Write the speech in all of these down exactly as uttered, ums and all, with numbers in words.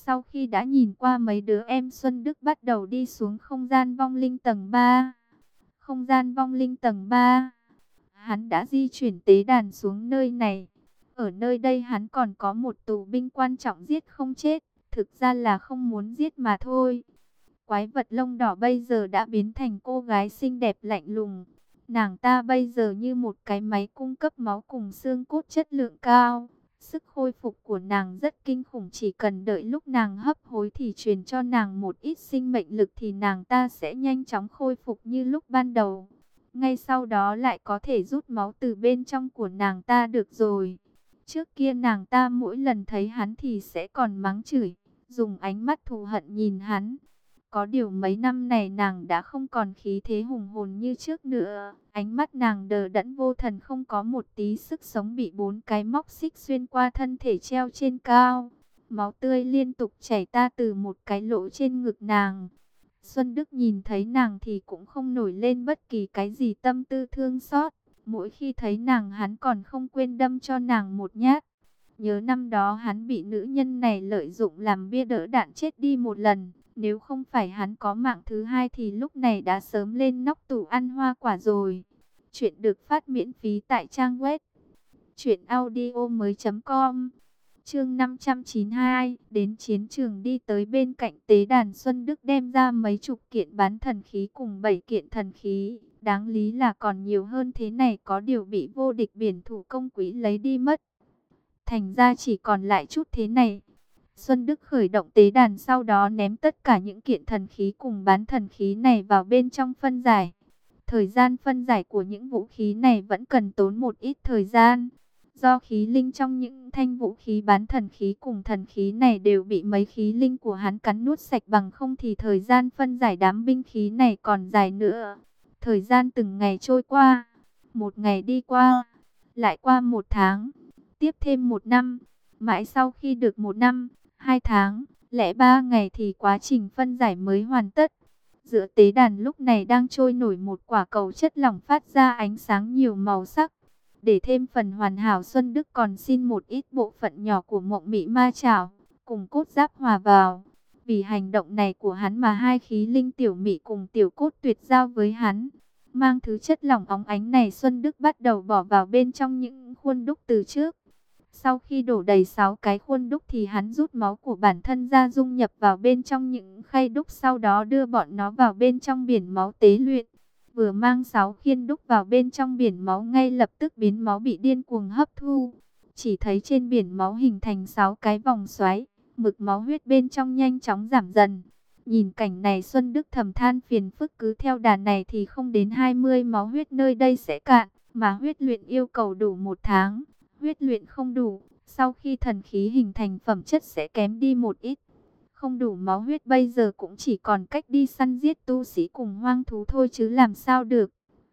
Sau khi đã nhìn qua mấy đứa em, Xuân Đức bắt đầu đi xuống không gian vong linh tầng ba. Không gian vong linh tầng ba. Hắn đã di chuyển tế đàn xuống nơi này. Ở nơi đây hắn còn có một tù binh quan trọng giết không chết. Thực ra là không muốn giết mà thôi. Quái vật lông đỏ bây giờ đã biến thành cô gái xinh đẹp lạnh lùng. Nàng ta bây giờ như một cái máy cung cấp máu cùng xương cốt chất lượng cao. Sức khôi phục của nàng rất kinh khủng, chỉ cần đợi lúc nàng hấp hối thì truyền cho nàng một ít sinh mệnh lực thì nàng ta sẽ nhanh chóng khôi phục như lúc ban đầu. Ngay sau đó lại có thể rút máu từ bên trong của nàng ta được rồi. Trước kia nàng ta mỗi lần thấy hắn thì sẽ còn mắng chửi, dùng ánh mắt thù hận nhìn hắn. Có điều mấy năm này nàng đã không còn khí thế hùng hồn như trước nữa. Ánh mắt nàng đờ đẫn vô thần, không có một tí sức sống, bị bốn cái móc xích xuyên qua thân thể treo trên cao. Máu tươi liên tục chảy ra từ một cái lỗ trên ngực nàng. Xuân Đức nhìn thấy nàng thì cũng không nổi lên bất kỳ cái gì tâm tư thương xót. Mỗi khi thấy nàng hắn còn không quên đâm cho nàng một nhát. Nhớ năm đó hắn bị nữ nhân này lợi dụng làm bia đỡ đạn chết đi một lần. Nếu không phải hắn có mạng thứ hai thì lúc này đã sớm lên nóc tủ ăn hoa quả rồi. Chuyện được phát miễn phí tại trang web truyện audio mới chấm com. Chương năm trăm chín mươi hai, đến chiến trường. Đi tới bên cạnh tế đàn, Xuân Đức đem ra mấy chục kiện bán thần khí cùng bảy kiện thần khí. Đáng lý là còn nhiều hơn thế này, có điều bị vô địch biển thủ công quỹ lấy đi mất. Thành ra chỉ còn lại chút thế này. Xuân Đức khởi động tế đàn, sau đó ném tất cả những kiện thần khí cùng bán thần khí này vào bên trong phân giải. Thời gian phân giải của những vũ khí này vẫn cần tốn một ít thời gian. Do khí linh trong những thanh vũ khí bán thần khí cùng thần khí này đều bị mấy khí linh của hắn cắn nuốt sạch, bằng không thì thời gian phân giải đám binh khí này còn dài nữa. Thời gian từng ngày trôi qua, một ngày đi qua, lại qua một tháng, tiếp thêm một năm. Mãi sau khi được một năm, hai tháng, lẻ ba ngày thì quá trình phân giải mới hoàn tất. Giữa tế đàn lúc này đang trôi nổi một quả cầu chất lỏng phát ra ánh sáng nhiều màu sắc. Để thêm phần hoàn hảo, Xuân Đức còn xin một ít bộ phận nhỏ của Mộng Mị Ma Chảo cùng cốt giáp hòa vào. Vì hành động này của hắn mà hai khí linh Tiểu Mị cùng Tiểu Cốt tuyệt giao với hắn. Mang thứ chất lỏng óng ánh này, Xuân Đức bắt đầu bỏ vào bên trong những khuôn đúc từ trước. Sau khi đổ đầy sáu cái khuôn đúc thì hắn rút máu của bản thân ra dung nhập vào bên trong những khay đúc, sau đó đưa bọn nó vào bên trong biển máu tế luyện. Vừa mang sáu khiên đúc vào bên trong biển máu, ngay lập tức biến máu bị điên cuồng hấp thu. Chỉ thấy trên biển máu hình thành sáu cái vòng xoáy, mực máu huyết bên trong nhanh chóng giảm dần. Nhìn cảnh này, Xuân Đức thầm than phiền phức, cứ theo đà này thì không đến hai mươi máu huyết nơi đây sẽ cạn, mà huyết luyện yêu cầu đủ một tháng. Huyết luyện không đủ, sau khi thần khí hình thành phẩm chất sẽ kém đi một ít. Không đủ máu huyết bây giờ cũng chỉ còn cách đi săn giết tu sĩ cùng hoang thú thôi chứ làm sao được.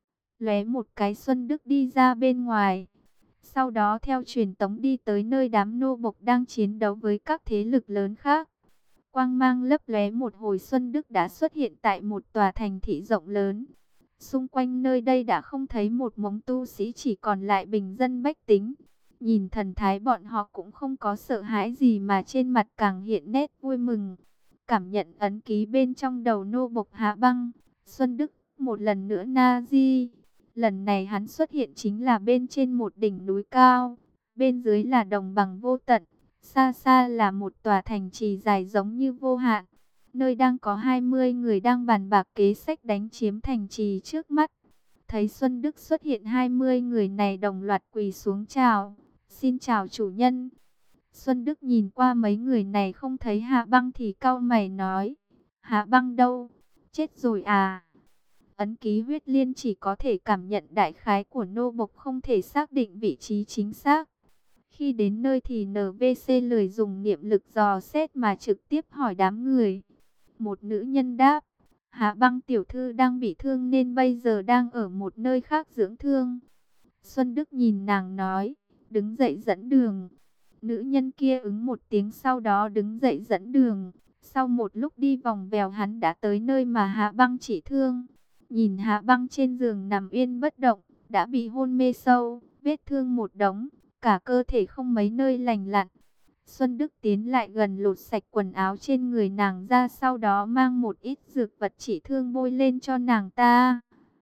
Lóe một cái, Xuân Đức đi ra bên ngoài. Sau đó theo truyền tống đi tới nơi đám nô bộc đang chiến đấu với các thế lực lớn khác. Quang mang lấp lóe một hồi, Xuân Đức đã xuất hiện tại một tòa thành thị rộng lớn. Xung quanh nơi đây đã không thấy một mống tu sĩ, chỉ còn lại bình dân bách tính. Nhìn thần thái bọn họ cũng không có sợ hãi gì, mà trên mặt càng hiện nét vui mừng. Cảm nhận ấn ký bên trong đầu nô bộc Hạ Băng, Xuân Đức một lần nữa na di. Lần này hắn xuất hiện chính là bên trên một đỉnh núi cao, bên dưới là đồng bằng vô tận, xa xa là một tòa thành trì dài giống như vô hạn. Nơi đang có hai mươi người đang bàn bạc kế sách đánh chiếm thành trì trước mắt. Thấy Xuân Đức xuất hiện, hai mươi người này đồng loạt quỳ xuống chào. Xin chào chủ nhân. Xuân Đức nhìn qua mấy người này không thấy Hạ Băng thì cau mày nói: Hạ Băng đâu? Chết rồi à? Ấn ký huyết liên chỉ có thể cảm nhận đại khái của nô bộc, không thể xác định vị trí chính xác. Khi đến nơi thì en vê xê lười dùng niệm lực dò xét mà trực tiếp hỏi đám người. Một nữ nhân đáp: Hạ Băng tiểu thư đang bị thương nên bây giờ đang ở một nơi khác dưỡng thương. Xuân Đức nhìn nàng nói: đứng dậy dẫn đường. Nữ nhân kia ứng một tiếng, sau đó đứng dậy dẫn đường. Sau một lúc đi vòng vèo, hắn đã tới nơi mà Hạ Băng chỉ thương. Nhìn Hạ Băng trên giường nằm yên bất động, đã bị hôn mê sâu, vết thương một đống, cả cơ thể không mấy nơi lành lặn. Xuân Đức tiến lại gần lột sạch quần áo trên người nàng ra, sau đó mang một ít dược vật trị thương bôi lên cho nàng ta.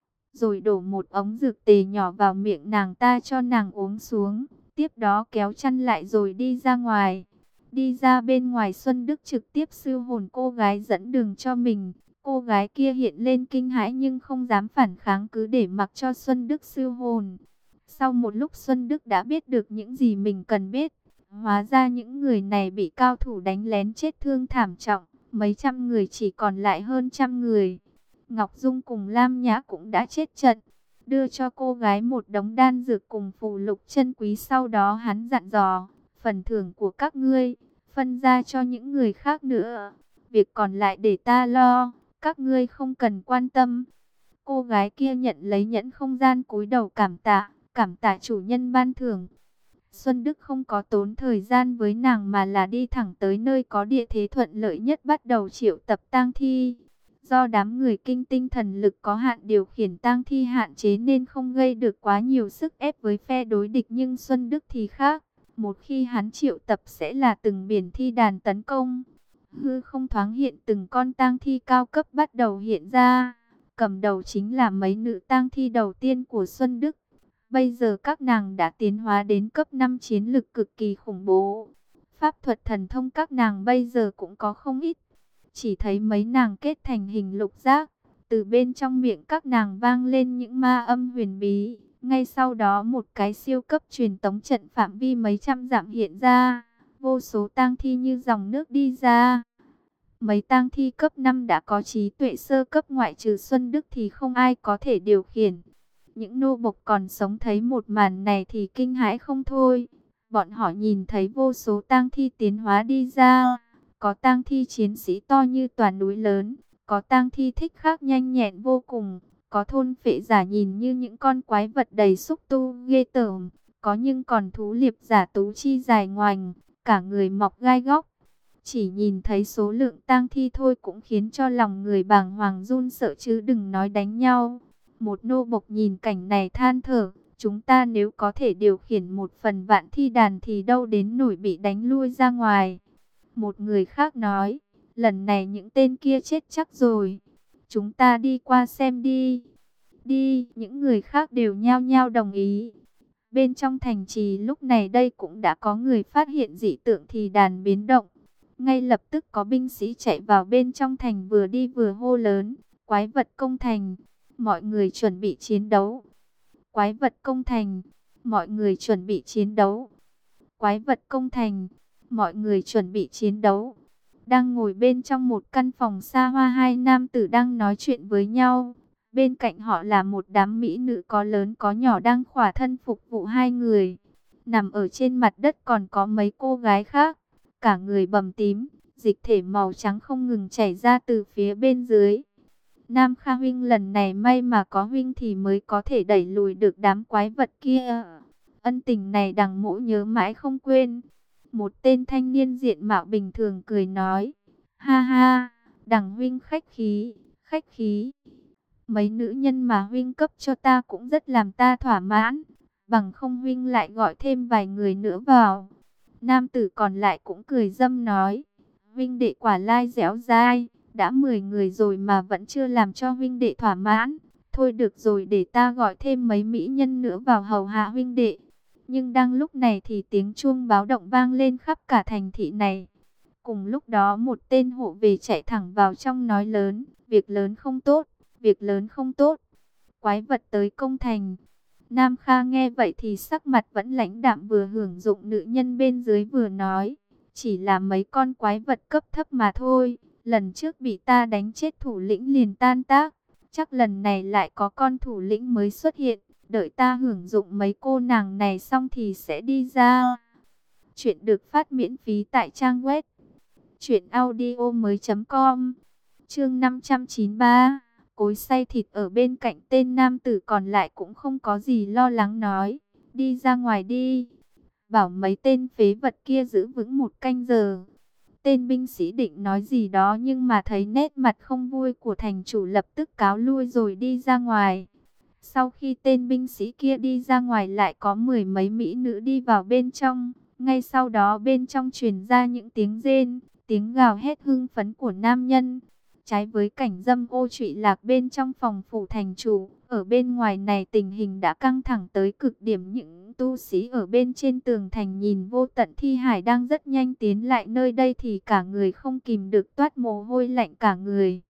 Rồi đổ một ống dược tề nhỏ vào miệng nàng ta cho nàng uống xuống. Tiếp đó kéo chăn lại rồi đi ra ngoài. Đi ra bên ngoài, Xuân Đức trực tiếp siêu hồn cô gái dẫn đường cho mình. Cô gái kia hiện lên kinh hãi nhưng không dám phản kháng, cứ để mặc cho Xuân Đức siêu hồn. Sau một lúc, Xuân Đức đã biết được những gì mình cần biết. Hóa ra những người này bị cao thủ đánh lén chết thương thảm trọng. Mấy trăm người chỉ còn lại hơn trăm người. Ngọc Dung cùng Lam Nhã cũng đã chết trận. Đưa cho cô gái một đống đan dược cùng phù lục chân quý. Sau đó hắn dặn dò, phần thưởng của các ngươi phân ra cho những người khác nữa. Việc còn lại để ta lo, các ngươi không cần quan tâm. Cô gái kia nhận lấy nhẫn không gian, cúi đầu cảm tạ, cảm tạ chủ nhân ban thưởng. Xuân Đức không có tốn thời gian với nàng mà là đi thẳng tới nơi có địa thế thuận lợi nhất, bắt đầu triệu tập tang thi. Do đám người kinh tinh thần lực có hạn, điều khiển tang thi hạn chế nên không gây được quá nhiều sức ép với phe đối địch, nhưng Xuân Đức thì khác. Một khi hắn triệu tập sẽ là từng biển thi đàn tấn công. Hư không thoáng hiện, từng con tang thi cao cấp bắt đầu hiện ra. Cầm đầu chính là mấy nữ tang thi đầu tiên của Xuân Đức. Bây giờ các nàng đã tiến hóa đến cấp năm, chiến lực cực kỳ khủng bố. Pháp thuật thần thông các nàng bây giờ cũng có không ít. Chỉ thấy mấy nàng kết thành hình lục giác. Từ bên trong miệng các nàng vang lên những ma âm huyền bí. Ngay sau đó một cái siêu cấp truyền tống trận phạm vi mấy trăm dặm hiện ra. Vô số tang thi như dòng nước đi ra. Mấy tang thi cấp năm đã có trí tuệ sơ cấp, ngoại trừ Xuân Đức thì không ai có thể điều khiển. Những nô bộc còn sống thấy một màn này thì kinh hãi không thôi. Bọn họ nhìn thấy vô số tang thi tiến hóa đi ra. Có tang thi chiến sĩ to như toàn núi lớn. Có tang thi thích khác nhanh nhẹn vô cùng. Có thôn phệ giả nhìn như những con quái vật đầy xúc tu ghê tởm. Có nhưng còn thú liệp giả tú chi dài ngoành, cả người mọc gai góc. Chỉ nhìn thấy số lượng tang thi thôi cũng khiến cho lòng người bàng hoàng run sợ, chứ đừng nói đánh nhau. Một nô bộc nhìn cảnh này than thở, chúng ta nếu có thể điều khiển một phần vạn thi đàn thì đâu đến nổi bị đánh lui ra ngoài. Một người khác nói, lần này những tên kia chết chắc rồi, chúng ta đi qua xem đi. Đi, những người khác đều nhao nhao đồng ý. Bên trong thành trì lúc này đây cũng đã có người phát hiện dị tượng thì đàn biến động. Ngay lập tức có binh sĩ chạy vào bên trong thành, vừa đi vừa hô lớn, quái vật công thành, mọi người chuẩn bị chiến đấu. Quái vật công thành, mọi người chuẩn bị chiến đấu. Quái vật công thành, mọi người chuẩn bị chiến đấu. Đang ngồi bên trong một căn phòng xa hoa, hai nam tử đang nói chuyện với nhau. Bên cạnh họ là một đám mỹ nữ có lớn có nhỏ đang khỏa thân phục vụ hai người. Nằm ở trên mặt đất còn có mấy cô gái khác, cả người bầm tím, dịch thể màu trắng không ngừng chảy ra từ phía bên dưới. Nam Kha huynh, lần này may mà có huynh thì mới có thể đẩy lùi được đám quái vật kia. Ân tình này đằng mỗ nhớ mãi không quên. Một tên thanh niên diện mạo bình thường cười nói, ha ha, đằng huynh khách khí, khách khí. Mấy nữ nhân mà huynh cấp cho ta cũng rất làm ta thỏa mãn, bằng không huynh lại gọi thêm vài người nữa vào. Nam tử còn lại cũng cười dâm nói, huynh đệ quả lai dẻo dai, đã mười người rồi mà vẫn chưa làm cho huynh đệ thỏa mãn. Thôi được rồi, để ta gọi thêm mấy mỹ nhân nữa vào hầu hạ huynh đệ. Nhưng đang lúc này thì tiếng chuông báo động vang lên khắp cả thành thị này. Cùng lúc đó một tên hộ vệ chạy thẳng vào trong nói lớn, việc lớn không tốt, việc lớn không tốt. Quái vật tới công thành. Nam Kha nghe vậy thì sắc mặt vẫn lãnh đạm, vừa hưởng dụng nữ nhân bên dưới vừa nói, chỉ là mấy con quái vật cấp thấp mà thôi. Lần trước bị ta đánh chết thủ lĩnh liền tan tác, chắc lần này lại có con thủ lĩnh mới xuất hiện. Đợi ta hưởng dụng mấy cô nàng này xong thì sẽ đi ra. Chuyện được phát miễn phí tại trang web truyện audio mới chấm com. Chương năm trăm chín mươi ba, cối xay thịt. Ở bên cạnh tên nam tử còn lại cũng không có gì lo lắng, nói, đi ra ngoài đi, bảo mấy tên phế vật kia giữ vững một canh giờ. Tên binh sĩ định nói gì đó nhưng mà thấy nét mặt không vui của thành chủ, lập tức cáo lui rồi đi ra ngoài. Sau khi tên binh sĩ kia đi ra ngoài, lại có mười mấy mỹ nữ đi vào bên trong. Ngay sau đó bên trong truyền ra những tiếng rên, tiếng gào hét hưng phấn của nam nhân. Trái với cảnh dâm ô trụy lạc bên trong phòng phủ thành chủ, ở bên ngoài này tình hình đã căng thẳng tới cực điểm. Những tu sĩ ở bên trên tường thành nhìn vô tận thi hải đang rất nhanh tiến lại nơi đây thì cả người không kìm được toát mồ hôi lạnh cả người.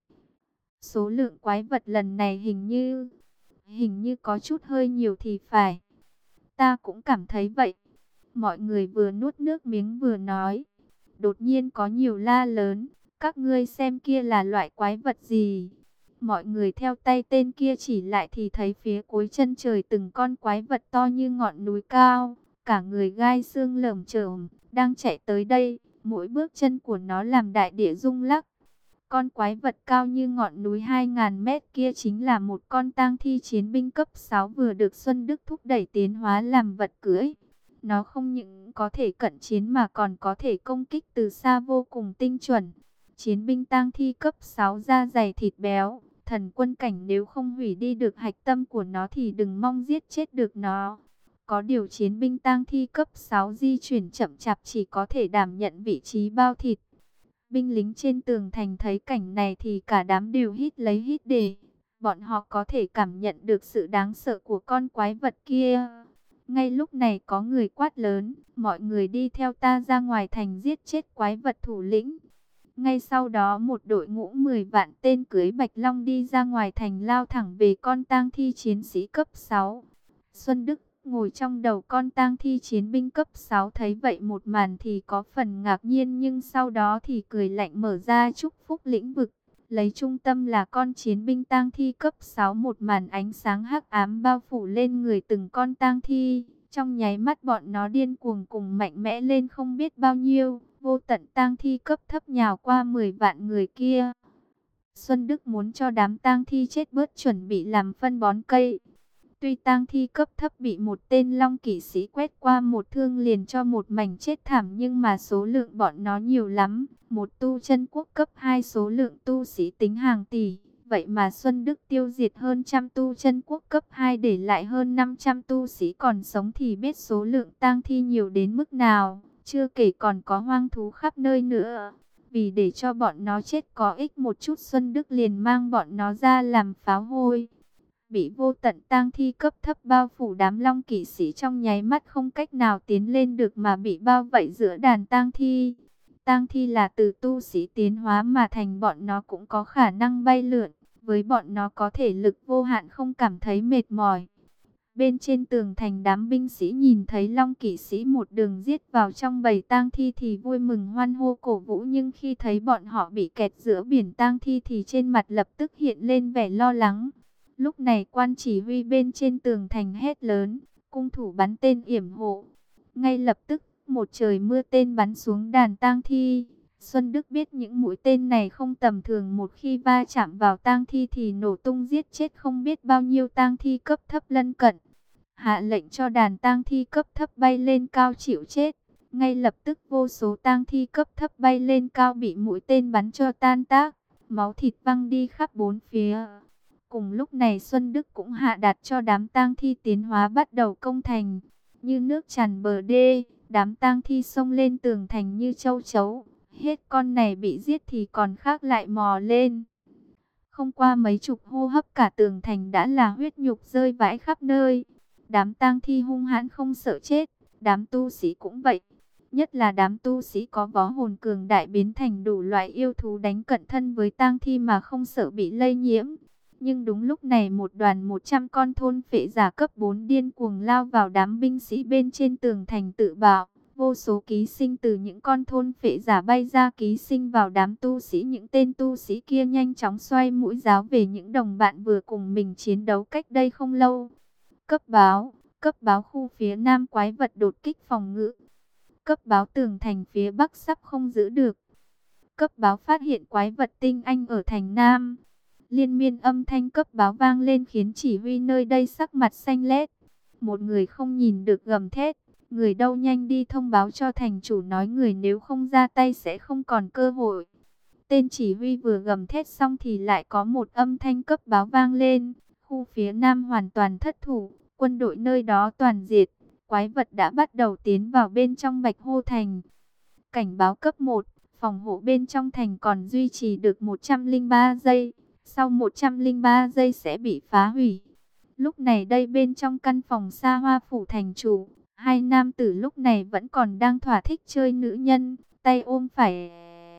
Số lượng quái vật lần này hình như, hình như có chút hơi nhiều thì phải. Ta cũng cảm thấy vậy. Mọi người vừa nuốt nước miếng vừa nói. Đột nhiên có nhiều la lớn. Các ngươi xem kia là loại quái vật gì? Mọi người theo tay tên kia chỉ lại thì thấy phía cuối chân trời từng con quái vật to như ngọn núi cao. Cả người gai xương lởm chởm, đang chạy tới đây. Mỗi bước chân của nó làm đại địa rung lắc. Con quái vật cao như ngọn núi hai nghìn mét kia chính là một con tang thi chiến binh cấp sáu vừa được Xuân Đức thúc đẩy tiến hóa làm vật cưỡi. Nó không những có thể cận chiến mà còn có thể công kích từ xa vô cùng tinh chuẩn. Chiến binh tang thi cấp sáu da dày thịt béo, thần quân cảnh nếu không hủy đi được hạch tâm của nó thì đừng mong giết chết được nó. Có điều chiến binh tang thi cấp sáu di chuyển chậm chạp chỉ có thể đảm nhận vị trí bao thịt. Binh lính trên tường thành thấy cảnh này thì cả đám đều hít lấy hít để. Bọn họ có thể cảm nhận được sự đáng sợ của con quái vật kia. Ngay lúc này có người quát lớn, mọi người đi theo ta ra ngoài thành giết chết quái vật thủ lĩnh. Ngay sau đó một đội ngũ mười vạn tên cưỡi Bạch Long đi ra ngoài thành lao thẳng về con tang thi chiến sĩ cấp sáu. Xuân Đức ngồi trong đầu con tang thi chiến binh cấp sáu thấy vậy một màn thì có phần ngạc nhiên, nhưng sau đó thì cười lạnh mở ra chúc phúc lĩnh vực. Lấy trung tâm là con chiến binh tang thi cấp sáu, một màn ánh sáng hắc ám bao phủ lên người từng con tang thi. Trong nháy mắt bọn nó điên cuồng cùng mạnh mẽ lên không biết bao nhiêu. Vô tận tang thi cấp thấp nhào qua mười vạn người kia. Xuân Đức muốn cho đám tang thi chết bớt chuẩn bị làm phân bón cây. Tuy tang thi cấp thấp bị một tên long kỵ sĩ quét qua một thương liền cho một mảnh chết thảm, nhưng mà số lượng bọn nó nhiều lắm. Một tu chân quốc cấp hai số lượng tu sĩ tính hàng tỷ. Vậy mà Xuân Đức tiêu diệt hơn trăm tu chân quốc cấp hai để lại hơn năm trăm tu sĩ còn sống thì biết số lượng tang thi nhiều đến mức nào. Chưa kể còn có hoang thú khắp nơi nữa. Vì để cho bọn nó chết có ích một chút, Xuân Đức liền mang bọn nó ra làm pháo hôi. Bị vô tận tang thi cấp thấp bao phủ, đám long kỵ sĩ trong nháy mắt không cách nào tiến lên được mà bị bao vây giữa đàn tang thi. Tang thi là từ tu sĩ tiến hóa mà thành, bọn nó cũng có khả năng bay lượn. Với bọn nó có thể lực vô hạn không cảm thấy mệt mỏi. Bên trên tường thành đám binh sĩ nhìn thấy long kỵ sĩ một đường giết vào trong bầy tang thi thì vui mừng hoan hô cổ vũ, nhưng khi thấy bọn họ bị kẹt giữa biển tang thi thì trên mặt lập tức hiện lên vẻ lo lắng. Lúc này quan chỉ huy bên trên tường thành hét lớn, cung thủ bắn tên yểm hộ. Ngay lập tức một trời mưa tên bắn xuống đàn tang thi. Xuân Đức biết những mũi tên này không tầm thường, một khi va chạm vào tang thi thì nổ tung giết chết không biết bao nhiêu tang thi cấp thấp lân cận. Hạ lệnh cho đàn tang thi cấp thấp bay lên cao chịu chết. Ngay lập tức vô số tang thi cấp thấp bay lên cao bị mũi tên bắn cho tan tác, máu thịt văng đi khắp bốn phía. Cùng lúc này Xuân Đức cũng hạ đặt cho đám tang thi tiến hóa bắt đầu công thành. Như nước tràn bờ đê, đám tang thi xông lên tường thành như châu chấu. Hết con này bị giết thì còn khác lại mò lên. Không qua mấy chục hô hấp cả tường thành đã là huyết nhục rơi vãi khắp nơi. Đám tang thi hung hãn không sợ chết, đám tu sĩ cũng vậy. Nhất là đám tu sĩ có võ hồn cường đại biến thành đủ loại yêu thú đánh cận thân với tang thi mà không sợ bị lây nhiễm. Nhưng đúng lúc này một đoàn một trăm con thôn phệ giả cấp bốn điên cuồng lao vào đám binh sĩ bên trên tường thành tự bạo. Vô số ký sinh từ những con thôn phệ giả bay ra ký sinh vào đám tu sĩ. Những tên tu sĩ kia nhanh chóng xoay mũi giáo về những đồng bạn vừa cùng mình chiến đấu cách đây không lâu. Cấp báo, cấp báo khu phía nam quái vật đột kích phòng ngự. Cấp báo tường thành phía bắc sắp không giữ được. Cấp báo phát hiện quái vật tinh anh ở thành nam. Liên miên âm thanh cấp báo vang lên khiến chỉ huy nơi đây sắc mặt xanh lét. Một người không nhìn được gầm thét. Người đâu nhanh đi thông báo cho thành chủ, nói người nếu không ra tay sẽ không còn cơ hội. Tên chỉ huy vừa gầm thét xong thì lại có một âm thanh cấp báo vang lên. Khu phía nam hoàn toàn thất thủ, quân đội nơi đó toàn diệt. quái vật đã bắt đầu tiến vào bên trong Bạch Hô Thành. Cảnh báo cấp một, phòng hộ bên trong thành còn duy trì được một trăm linh ba giây, sau một trăm linh ba giây sẽ bị phá hủy. Lúc này đây bên trong căn phòng xa hoa phủ thành chủ, hai nam tử lúc này vẫn còn đang thỏa thích chơi nữ nhân, tay ôm phải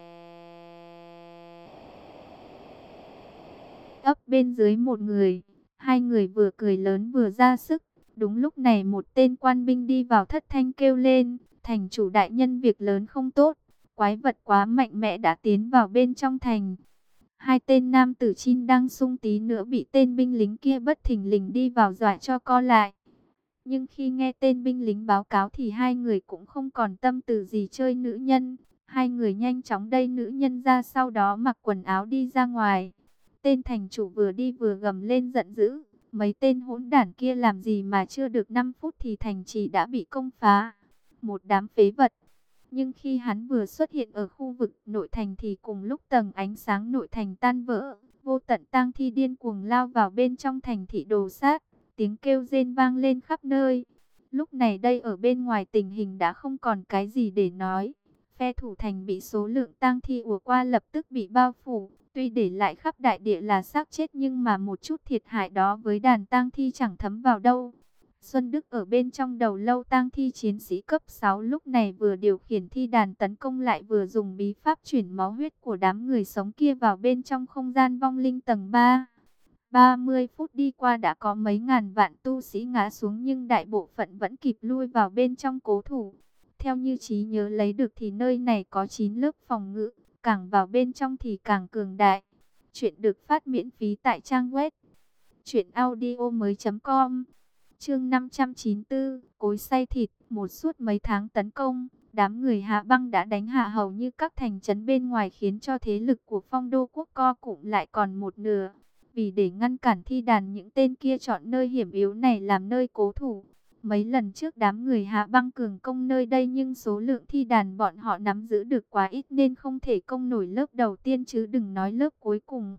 ấp bên dưới một người. Hai người vừa cười lớn vừa ra sức. Đúng lúc này một tên quan binh đi vào thất thanh kêu lên, thành chủ đại nhân, việc lớn không tốt, quái vật quá mạnh mẽ đã tiến vào bên trong thành. Hai tên nam tử Chin đang sung tí nữa bị tên binh lính kia bất thình lình đi vào dọa cho co lại. Nhưng khi nghe tên binh lính báo cáo thì hai người cũng không còn tâm tư gì chơi nữ nhân. Hai người nhanh chóng đẩy nữ nhân ra, sau đó mặc quần áo đi ra ngoài. Tên thành chủ vừa đi vừa gầm lên giận dữ. Mấy tên hỗn đản kia làm gì mà chưa được năm phút thì thành trì đã bị công phá. Một đám phế vật. Nhưng khi hắn vừa xuất hiện ở khu vực nội thành thì cùng lúc tầng ánh sáng nội thành tan vỡ. Vô tận tang thi điên cuồng lao vào bên trong thành thị đồ sát. Tiếng kêu rên vang lên khắp nơi. Lúc này đây ở bên ngoài tình hình đã không còn cái gì để nói. Phe thủ thành bị số lượng tang thi ùa qua lập tức bị bao phủ. Tuy để lại khắp đại địa là xác chết nhưng mà một chút thiệt hại đó với đàn tang thi chẳng thấm vào đâu. Xuân Đức ở bên trong đầu lâu tang thi chiến sĩ cấp sáu lúc này vừa điều khiển thi đàn tấn công lại vừa dùng bí pháp chuyển máu huyết của đám người sống kia vào bên trong không gian vong linh tầng ba. ba mươi phút đi qua đã có mấy ngàn vạn tu sĩ ngã xuống nhưng đại bộ phận vẫn kịp lui vào bên trong cố thủ. Theo như trí nhớ lấy được thì nơi này có chín lớp phòng ngự, càng vào bên trong thì càng cường đại. Chuyện được phát miễn phí tại trang web truyện audio mới chấm com. Chương năm trăm chín mươi tư, cối xay thịt. Một suốt mấy tháng tấn công, đám người Hạ Băng đã đánh hạ hầu như các thành trấn bên ngoài, khiến cho thế lực của Phong Đô quốc co cụm lại còn một nửa. Vì để ngăn cản thi đàn, những tên kia chọn nơi hiểm yếu này làm nơi cố thủ. Mấy lần trước đám người Hạ Băng cường công nơi đây nhưng số lượng thi đàn bọn họ nắm giữ được quá ít nên không thể công nổi lớp đầu tiên chứ đừng nói lớp cuối cùng.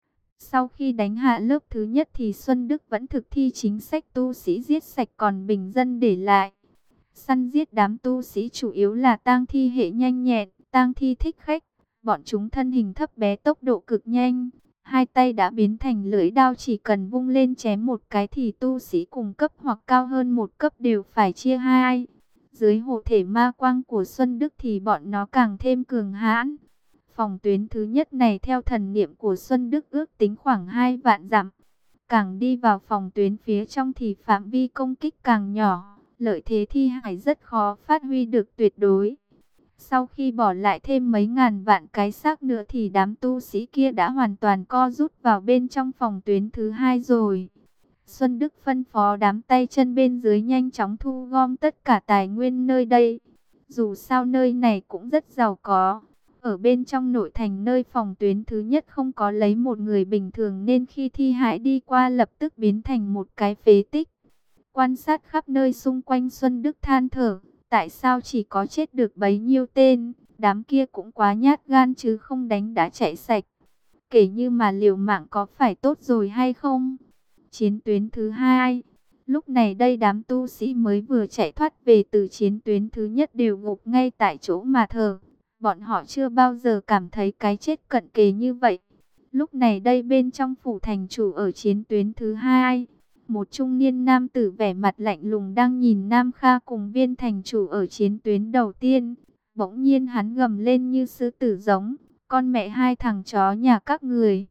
Sau khi đánh hạ lớp thứ nhất thì Xuân Đức vẫn thực thi chính sách tu sĩ giết sạch còn bình dân để lại. Săn giết đám tu sĩ chủ yếu là tang thi hệ nhanh nhẹn, tang thi thích khách. Bọn chúng thân hình thấp bé, tốc độ cực nhanh. Hai tay đã biến thành lưỡi đao, chỉ cần vung lên chém một cái thì tu sĩ cùng cấp hoặc cao hơn một cấp đều phải chia hai. Dưới hộ thể ma quang của Xuân Đức thì bọn nó càng thêm cường hãn. Phòng tuyến thứ nhất này theo thần niệm của Xuân Đức ước tính khoảng hai vạn dặm. Càng đi vào phòng tuyến phía trong thì phạm vi công kích càng nhỏ, lợi thế thi hải rất khó phát huy được tuyệt đối. Sau khi bỏ lại thêm mấy ngàn vạn cái xác nữa thì đám tu sĩ kia đã hoàn toàn co rút vào bên trong phòng tuyến thứ hai rồi. Xuân Đức phân phó đám tay chân bên dưới nhanh chóng thu gom tất cả tài nguyên nơi đây. Dù sao nơi này cũng rất giàu có. Ở bên trong nội thành nơi phòng tuyến thứ nhất không có lấy một người bình thường nên khi thi hải đi qua lập tức biến thành một cái phế tích. Quan sát khắp nơi xung quanh, Xuân Đức than thở. Tại sao chỉ có chết được bấy nhiêu tên, đám kia cũng quá nhát gan chứ không đánh đã chạy sạch. Kể như mà liều mạng có phải tốt rồi hay không? Chiến tuyến thứ hai. Lúc này đây đám tu sĩ mới vừa chạy thoát về từ chiến tuyến thứ nhất đều gục ngay tại chỗ mà thở. Bọn họ chưa bao giờ cảm thấy cái chết cận kề như vậy. Lúc này đây bên trong phủ thành chủ ở chiến tuyến thứ hai, một trung niên nam tử vẻ mặt lạnh lùng đang nhìn Nam Kha cùng Viên thành chủ ở chiến tuyến đầu tiên. Bỗng nhiên hắn gầm lên như sư tử giống, con mẹ hai thằng chó nhà các người.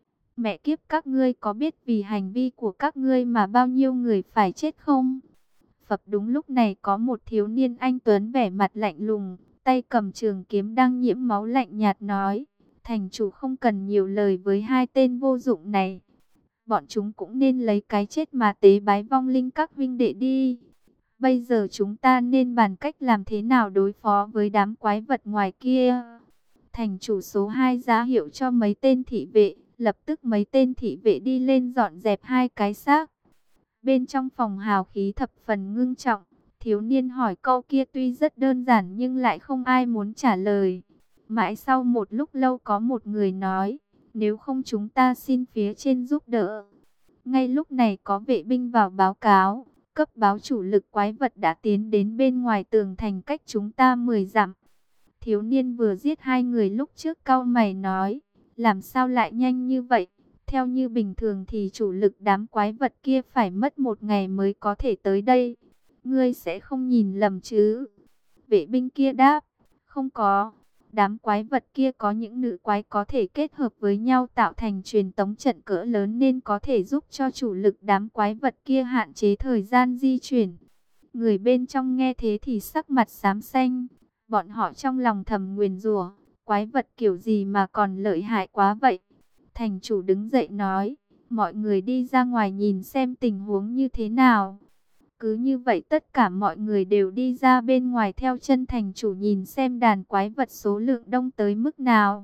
Mẹ kiếp các ngươi có biết vì hành vi của các ngươi mà bao nhiêu người phải chết không? Phập đúng lúc này có một thiếu niên anh tuấn vẻ mặt lạnh lùng, tay cầm trường kiếm đang nhiễm máu lạnh nhạt nói. Thành chủ không cần nhiều lời với hai tên vô dụng này. Bọn chúng cũng nên lấy cái chết mà tế bái vong linh các huynh đệ đi. Bây giờ chúng ta nên bàn cách làm thế nào đối phó với đám quái vật ngoài kia. Thành chủ số hai ra hiệu cho mấy tên thị vệ. Lập tức mấy tên thị vệ đi lên dọn dẹp hai cái xác. Bên trong phòng hào khí thập phần ngưng trọng. Thiếu niên hỏi câu kia tuy rất đơn giản nhưng lại không ai muốn trả lời. Mãi sau một lúc lâu có một người nói, nếu không chúng ta xin phía trên giúp đỡ. Ngay lúc này có vệ binh vào báo cáo, Cấp báo chủ lực quái vật đã tiến đến bên ngoài tường thành cách chúng ta mười dặm. Thiếu niên vừa giết hai người lúc trước cau mày nói, làm sao lại nhanh như vậy? Theo như bình thường thì chủ lực đám quái vật kia phải mất một ngày mới có thể tới đây. Ngươi sẽ không nhìn lầm chứ? Vệ binh kia đáp, không có. Đám quái vật kia có những nữ quái có thể kết hợp với nhau tạo thành truyền tống trận cỡ lớn nên có thể giúp cho chủ lực đám quái vật kia hạn chế thời gian di chuyển. Người bên trong nghe thế thì sắc mặt xám xanh. Bọn họ trong lòng thầm nguyền rủa, quái vật kiểu gì mà còn lợi hại quá vậy. Thành chủ đứng dậy nói, mọi người đi ra ngoài nhìn xem tình huống như thế nào. Cứ như vậy tất cả mọi người đều đi ra bên ngoài theo chân thành chủ nhìn xem đàn quái vật số lượng đông tới mức nào.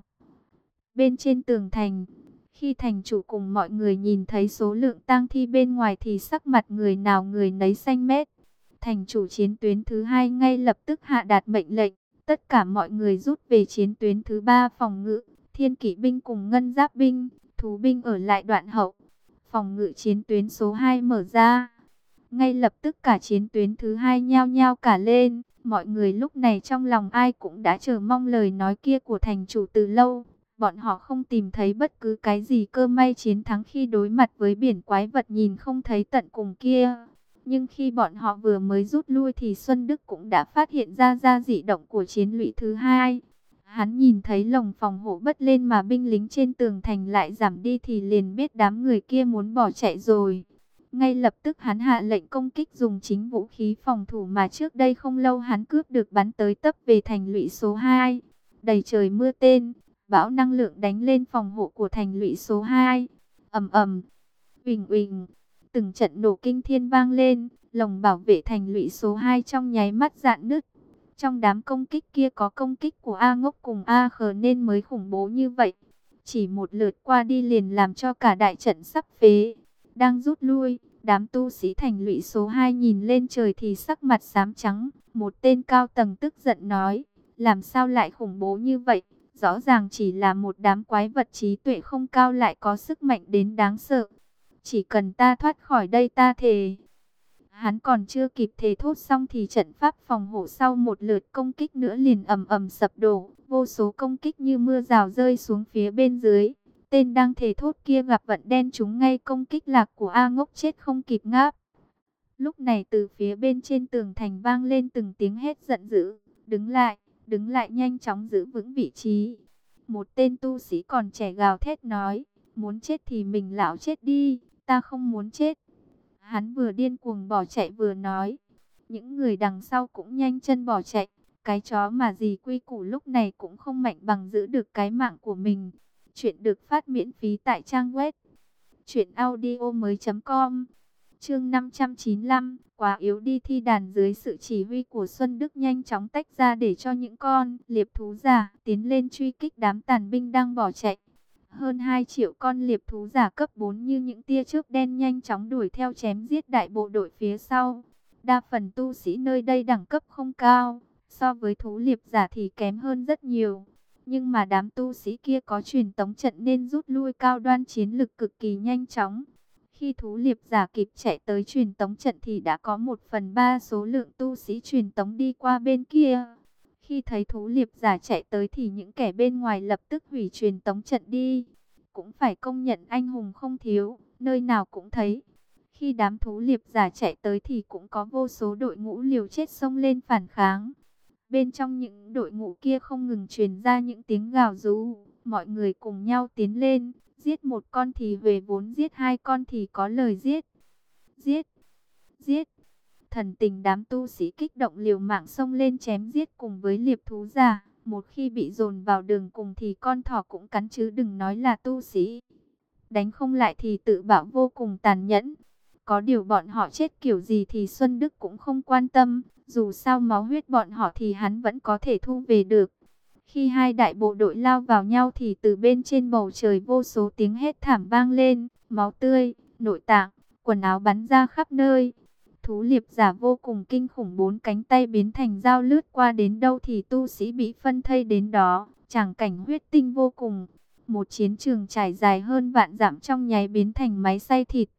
Bên trên tường thành, khi thành chủ cùng mọi người nhìn thấy số lượng tang thi bên ngoài thì sắc mặt người nào người nấy xanh mét. Thành chủ chiến tuyến thứ hai ngay lập tức hạ đạt mệnh lệnh, tất cả mọi người rút về chiến tuyến thứ ba phòng ngự, thiên kỵ binh cùng ngân giáp binh, thú binh ở lại đoạn hậu. Phòng ngự chiến tuyến số hai mở ra. Ngay lập tức cả chiến tuyến thứ hai nhao nhao cả lên, mọi người lúc này trong lòng ai cũng đã chờ mong lời nói kia của thành chủ từ lâu. Bọn họ không tìm thấy bất cứ cái gì cơ may chiến thắng khi đối mặt với biển quái vật nhìn không thấy tận cùng kia. Nhưng khi bọn họ vừa mới rút lui thì Xuân Đức cũng đã phát hiện ra ra dị động của chiến lũy thứ hai. Hắn nhìn thấy lồng phòng hộ bật lên mà binh lính trên tường thành lại giảm đi thì liền biết đám người kia muốn bỏ chạy rồi. Ngay lập tức hắn hạ lệnh công kích dùng chính vũ khí phòng thủ mà trước đây không lâu hắn cướp được bắn tới tấp về thành lũy số hai. Đầy trời mưa tên, bão năng lượng đánh lên phòng hộ của thành lũy số hai. Ầm ầm, uỳnh uỳnh, từng trận nổ kinh thiên vang lên, lồng bảo vệ thành lũy số hai trong nháy mắt rạn nứt. Trong đám công kích kia có công kích của A Ngốc cùng A Khờ nên mới khủng bố như vậy. Chỉ một lượt qua đi liền làm cho cả đại trận sắp phế. Đang rút lui, đám tu sĩ thành lũy số hai nhìn lên trời thì sắc mặt xám trắng. Một tên cao tầng tức giận nói, làm sao lại khủng bố như vậy? Rõ ràng chỉ là một đám quái vật trí tuệ không cao lại có sức mạnh đến đáng sợ. Chỉ cần ta thoát khỏi đây ta thề. Hắn còn chưa kịp thề thốt xong thì trận pháp phòng hộ sau một lượt công kích nữa liền ầm ầm sập đổ. Vô số công kích như mưa rào rơi xuống phía bên dưới. Tên đang thề thốt kia gặp vận đen trúng ngay công kích lạc của A Ngốc chết không kịp ngáp. Lúc này từ phía bên trên tường thành vang lên từng tiếng hét giận dữ. Đứng lại, đứng lại nhanh chóng giữ vững vị trí. Một tên tu sĩ còn trẻ gào thét nói, muốn chết thì mình lão chết đi, ta không muốn chết. Hắn vừa điên cuồng bỏ chạy vừa nói. Những người đằng sau cũng nhanh chân bỏ chạy. Cái chó mà dì quy củ lúc này cũng không mạnh bằng giữ được cái mạng của mình. Chuyện được phát miễn phí tại trang web truyện audio mới chấm com. Chương năm trăm chín mươi lăm, quá yếu đi. Thi đàn dưới sự chỉ huy của Xuân Đức nhanh chóng tách ra để cho những con liệp thú giả tiến lên truy kích đám tàn binh đang bỏ chạy. Hơn hai triệu con liệp thú giả cấp bốn như những tia chớp đen nhanh chóng đuổi theo chém giết đại bộ đội phía sau. Đa phần tu sĩ nơi đây đẳng cấp không cao, so với thú liệp giả thì kém hơn rất nhiều. Nhưng mà đám tu sĩ kia có truyền tống trận nên rút lui cao đoan chiến lực cực kỳ nhanh chóng. Khi thú liệp giả kịp chạy tới truyền tống trận thì đã có một phần ba số lượng tu sĩ truyền tống đi qua bên kia. Khi thấy thú liệp giả chạy tới thì những kẻ bên ngoài lập tức hủy truyền tống trận đi. Cũng phải công nhận anh hùng không thiếu, nơi nào cũng thấy. Khi đám thú liệp giả chạy tới thì cũng có vô số đội ngũ liều chết xông lên phản kháng. Bên trong những đội ngũ kia không ngừng truyền ra những tiếng gào rú. Mọi người cùng nhau tiến lên, giết một con thì về vốn, giết hai con thì có lời giết. Giết, giết. Thần tình đám tu sĩ kích động liều mạng xông lên chém giết cùng với liệp thú giả. Một khi bị dồn vào đường cùng thì con thỏ cũng cắn chứ đừng nói là tu sĩ. Đánh không lại thì tự bảo vô cùng tàn nhẫn. Có điều bọn họ chết kiểu gì thì Xuân Đức cũng không quan tâm. Dù sao máu huyết bọn họ thì hắn vẫn có thể thu về được. Khi hai đại bộ đội lao vào nhau thì từ bên trên bầu trời vô số tiếng hét thảm vang lên. Máu tươi, nội tạng, quần áo bắn ra khắp nơi. Thú liệp giả vô cùng kinh khủng, bốn cánh tay biến thành dao lướt qua đến đâu thì tu sĩ bị phân thây đến đó. Tràng cảnh huyết tinh vô cùng. Một chiến trường trải dài hơn vạn dặm trong nháy biến thành máy xay thịt.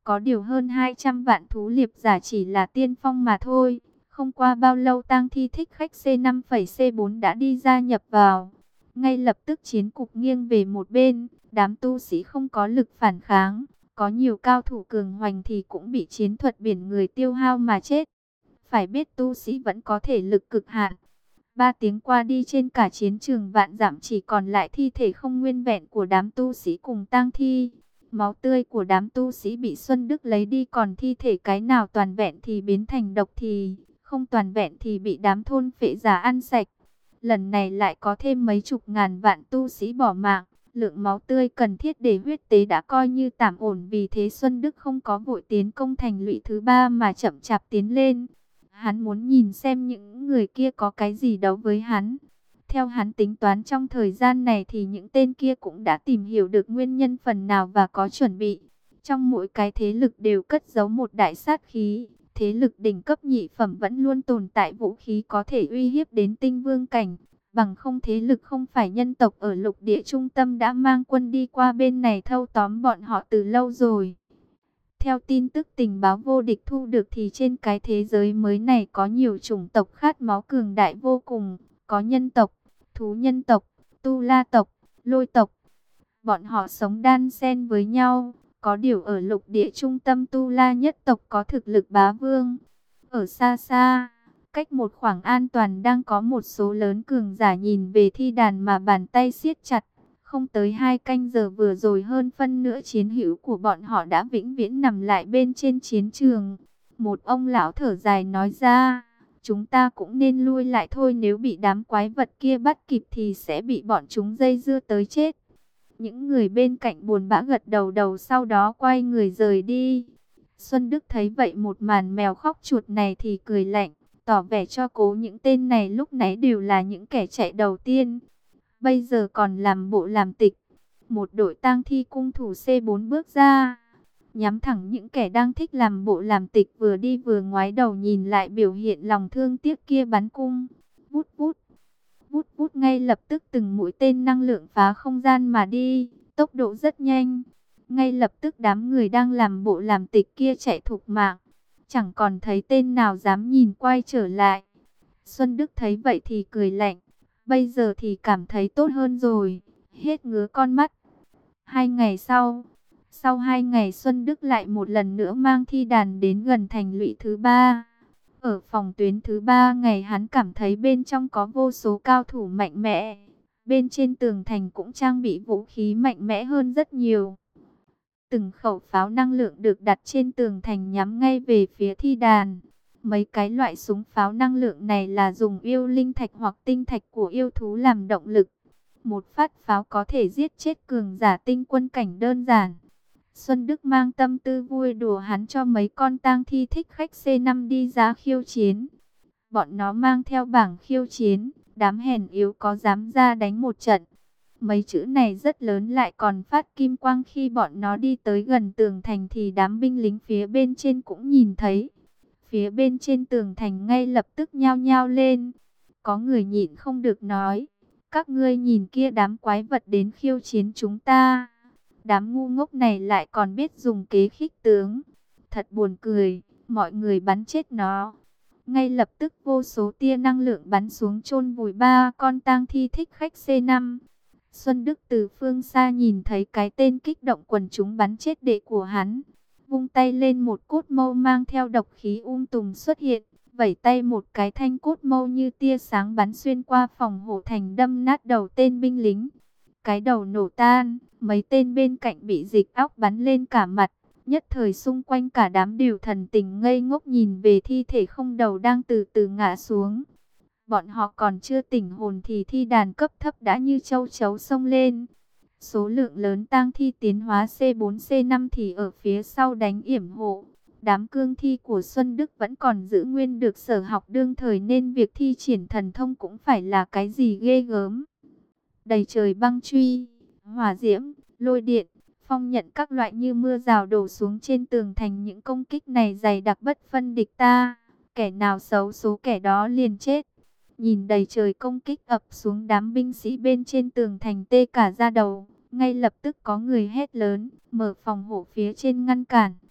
Có điều hơn hai trăm vạn thú liệp giả chỉ là tiên phong mà thôi. Không qua bao lâu tang thi thích khách C năm C bốn đã đi gia nhập vào. Ngay lập tức chiến cục nghiêng về một bên, đám tu sĩ không có lực phản kháng. Có nhiều cao thủ cường hoành thì cũng bị chiến thuật biển người tiêu hao mà chết. Phải biết tu sĩ vẫn có thể lực cực hạn. Ba tiếng qua đi trên cả chiến trường vạn dặm chỉ còn lại thi thể không nguyên vẹn của đám tu sĩ cùng tang thi. Máu tươi của đám tu sĩ bị Xuân Đức lấy đi, còn thi thể cái nào toàn vẹn thì biến thành độc, thì không toàn vẹn thì bị đám thôn phệ giả ăn sạch. Lần này lại có thêm mấy chục ngàn vạn tu sĩ bỏ mạng. Lượng máu tươi cần thiết để huyết tế đã coi như tạm ổn, vì thế Xuân Đức không có vội tiến công thành lũy thứ ba mà chậm chạp tiến lên. Hắn muốn nhìn xem những người kia có cái gì đấu với hắn. Theo hắn tính toán trong thời gian này thì những tên kia cũng đã tìm hiểu được nguyên nhân phần nào và có chuẩn bị. Trong mỗi cái thế lực đều cất giấu một đại sát khí. Thế lực đỉnh cấp nhị phẩm vẫn luôn tồn tại vũ khí có thể uy hiếp đến tinh vương cảnh. Bằng không thế lực không phải nhân tộc ở lục địa trung tâm đã mang quân đi qua bên này thâu tóm bọn họ từ lâu rồi. Theo tin tức tình báo vô địch thu được thì trên cái thế giới mới này có nhiều chủng tộc khát máu cường đại vô cùng. Có nhân tộc, thú nhân tộc, tu la tộc, lôi tộc. Bọn họ sống đan xen với nhau. Có điều ở lục địa trung tâm tu la nhất tộc có thực lực bá vương. Ở xa xa, cách một khoảng an toàn đang có một số lớn cường giả nhìn về thi đàn mà bàn tay siết chặt. Không tới hai canh giờ vừa rồi hơn phân nửa chiến hữu của bọn họ đã vĩnh viễn nằm lại bên trên chiến trường. Một ông lão thở dài nói ra, chúng ta cũng nên lui lại thôi, nếu bị đám quái vật kia bắt kịp thì sẽ bị bọn chúng dây dưa tới chết. Những người bên cạnh buồn bã gật đầu đầu, sau đó quay người rời đi. Xuân Đức thấy vậy một màn mèo khóc chuột này thì cười lạnh, tỏ vẻ cho cố những tên này lúc nãy đều là những kẻ chạy đầu tiên. Bây giờ còn làm bộ làm tịch. Một đội tang thi cung thủ C bốn bước ra, nhắm thẳng những kẻ đang thích làm bộ làm tịch, vừa đi vừa ngoái đầu nhìn lại biểu hiện lòng thương tiếc kia bắn cung. Vút vút, vút vút, ngay lập tức từng mũi tên năng lượng phá không gian mà đi, tốc độ rất nhanh. Ngay lập tức đám người đang làm bộ làm tịch kia chạy thục mạng, chẳng còn thấy tên nào dám nhìn quay trở lại. Xuân Đức thấy vậy thì cười lạnh, bây giờ thì cảm thấy tốt hơn rồi, hết ngứa con mắt. Hai ngày sau, sau hai ngày Xuân Đức lại một lần nữa mang thi đàn đến gần thành lũy thứ ba. Ở phòng tuyến thứ ba ngày hắn cảm thấy bên trong có vô số cao thủ mạnh mẽ. Bên trên tường thành cũng trang bị vũ khí mạnh mẽ hơn rất nhiều. Từng khẩu pháo năng lượng được đặt trên tường thành nhắm ngay về phía thi đàn. Mấy cái loại súng pháo năng lượng này là dùng yêu linh thạch hoặc tinh thạch của yêu thú làm động lực. Một phát pháo có thể giết chết cường giả tinh quân cảnh đơn giản. Xuân Đức mang tâm tư vui đùa hắn cho mấy con tang thi thích khách C năm đi ra khiêu chiến. Bọn nó mang theo bảng khiêu chiến, đám hèn yếu có dám ra đánh một trận. Mấy chữ này rất lớn lại còn phát kim quang, khi bọn nó đi tới gần tường thành thì đám binh lính phía bên trên cũng nhìn thấy. Phía bên trên tường thành ngay lập tức nhao nhao lên. Có người nhịn không được nói, các ngươi nhìn kia, đám quái vật đến khiêu chiến chúng ta. Đám ngu ngốc này lại còn biết dùng kế khích tướng. Thật buồn cười, mọi người bắn chết nó. Ngay lập tức vô số tia năng lượng bắn xuống chôn vùi ba con tang thi thích khách C năm. Xuân Đức từ phương xa nhìn thấy cái tên kích động quần chúng bắn chết đệ của hắn. Vung tay lên, một cốt mâu mang theo độc khí um tùm xuất hiện. Vẩy tay một cái, thanh cốt mâu như tia sáng bắn xuyên qua phòng hộ thành, đâm nát đầu tên binh lính. Cái đầu nổ tan, mấy tên bên cạnh bị dịch óc bắn lên cả mặt. Nhất thời xung quanh cả đám đều thần tình ngây ngốc nhìn về thi thể không đầu đang từ từ ngã xuống. Bọn họ còn chưa tỉnh hồn thì thi đàn cấp thấp đã như châu chấu xông lên. Số lượng lớn tang thi tiến hóa C bốn C năm thì ở phía sau đánh yểm hộ. Đám cương thi của Xuân Đức vẫn còn giữ nguyên được sở học đương thời, nên việc thi triển thần thông cũng phải là cái gì ghê gớm. Đầy trời băng truy, hỏa diễm, lôi điện, phong nhận các loại như mưa rào đổ xuống trên tường thành. Những công kích này dày đặc bất phân địch ta, kẻ nào xấu số kẻ đó liền chết. Nhìn đầy trời công kích ập xuống, đám binh sĩ bên trên tường thành tê cả da đầu. Ngay lập tức có người hét lớn, mở phòng hộ phía trên ngăn cản.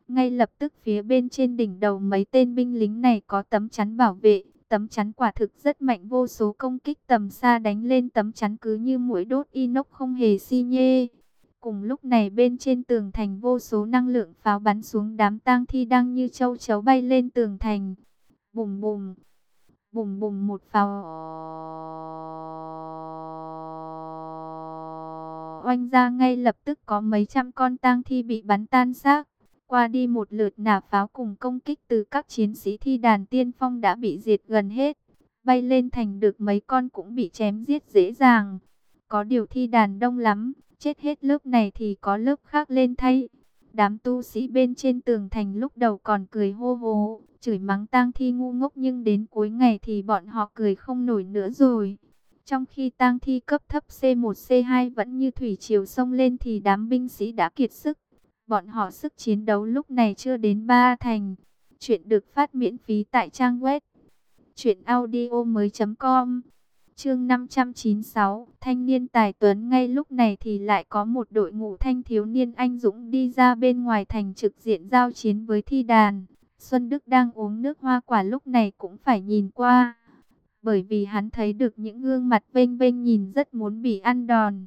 Ngay lập tức phía bên trên đỉnh đầu mấy tên binh lính này có tấm chắn bảo vệ. Tấm chắn quả thực rất mạnh, vô số công kích tầm xa đánh lên tấm chắn cứ như muỗi đốt inox không hề xi nhê. Cùng lúc này bên trên tường thành vô số năng lượng pháo bắn xuống đám tang thi đang như châu chấu bay lên tường thành. Bùm bùm, bùm bùm một pháo oanh ra, ngay lập tức có mấy trăm con tang thi bị bắn tan xác. Qua đi một lượt nã pháo cùng công kích từ các chiến sĩ thi đàn tiên phong đã bị diệt gần hết. Bay lên thành được mấy con cũng bị chém giết dễ dàng. Có điều thi đàn đông lắm, chết hết lớp này thì có lớp khác lên thay. Đám tu sĩ bên trên tường thành lúc đầu còn cười hô hố, chửi mắng tang thi ngu ngốc, nhưng đến cuối ngày thì bọn họ cười không nổi nữa rồi. Trong khi tang thi cấp thấp C một C hai vẫn như thủy triều xông lên thì đám binh sĩ đã kiệt sức. Bọn họ sức chiến đấu lúc này chưa đến ba thành. Chuyện được phát miễn phí tại trang web truyện audio mới chấm com. Chương năm trăm chín mươi sáu, thanh niên tài tuấn. Ngay lúc này thì lại có một đội ngũ thanh thiếu niên anh dũng đi ra bên ngoài thành trực diện giao chiến với thi đàn. Xuân Đức đang uống nước hoa quả lúc này cũng phải nhìn qua, bởi vì hắn thấy được những gương mặt vênh vênh nhìn rất muốn bị ăn đòn.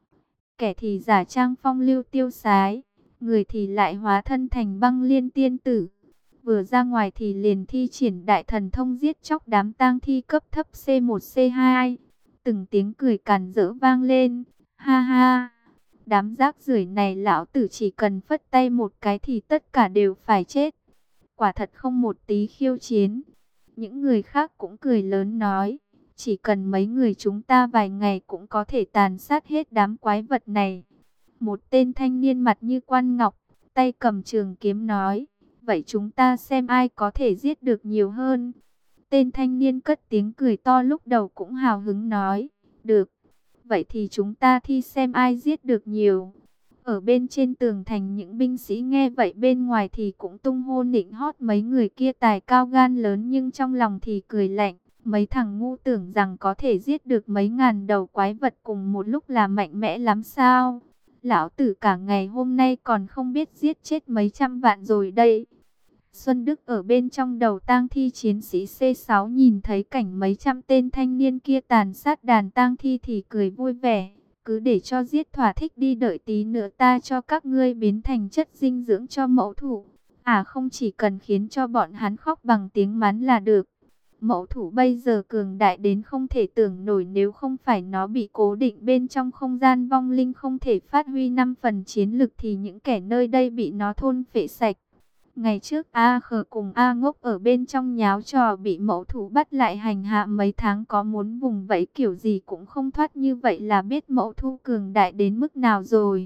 Kẻ thì giả trang phong lưu tiêu sái, người thì lại hóa thân thành băng liên tiên tử. Vừa ra ngoài thì liền thi triển đại thần thông giết chóc đám tang thi cấp thấp C một C hai. Từng tiếng cười càn rỡ vang lên. Ha ha, đám rác rưởi này lão tử chỉ cần phất tay một cái thì tất cả đều phải chết. Quả thật không một tí khiêu chiến. Những người khác cũng cười lớn nói, chỉ cần mấy người chúng ta vài ngày cũng có thể tàn sát hết đám quái vật này. Một tên thanh niên mặt như quan ngọc, tay cầm trường kiếm nói, vậy chúng ta xem ai có thể giết được nhiều hơn. Tên thanh niên cất tiếng cười to lúc đầu cũng hào hứng nói, được, vậy thì chúng ta thi xem ai giết được nhiều. Ở bên trên tường thành những binh sĩ nghe vậy bên ngoài thì cũng tung hô nịnh hót mấy người kia tài cao gan lớn, nhưng trong lòng thì cười lạnh. Mấy thằng ngu tưởng rằng có thể giết được mấy ngàn đầu quái vật cùng một lúc là mạnh mẽ lắm sao? Lão tử cả ngày hôm nay còn không biết giết chết mấy trăm vạn rồi đây. Xuân Đức ở bên trong đầu tang thi chiến sĩ C sáu nhìn thấy cảnh mấy trăm tên thanh niên kia tàn sát đàn tang thi thì cười vui vẻ. Cứ để cho giết thỏa thích đi, đợi tí nữa ta cho các ngươi biến thành chất dinh dưỡng cho mẫu thủ. À không, chỉ cần khiến cho bọn hắn khóc bằng tiếng mắn là được. Mẫu thủ bây giờ cường đại đến không thể tưởng nổi, nếu không phải nó bị cố định bên trong không gian vong linh không thể phát huy năm phần chiến lực thì những kẻ nơi đây bị nó thôn phệ sạch. Ngày trước A Khờ cùng A Ngốc ở bên trong nháo trò bị mẫu thủ bắt lại hành hạ mấy tháng, có muốn vùng vẫy kiểu gì cũng không thoát, như vậy là biết mẫu thủ cường đại đến mức nào rồi.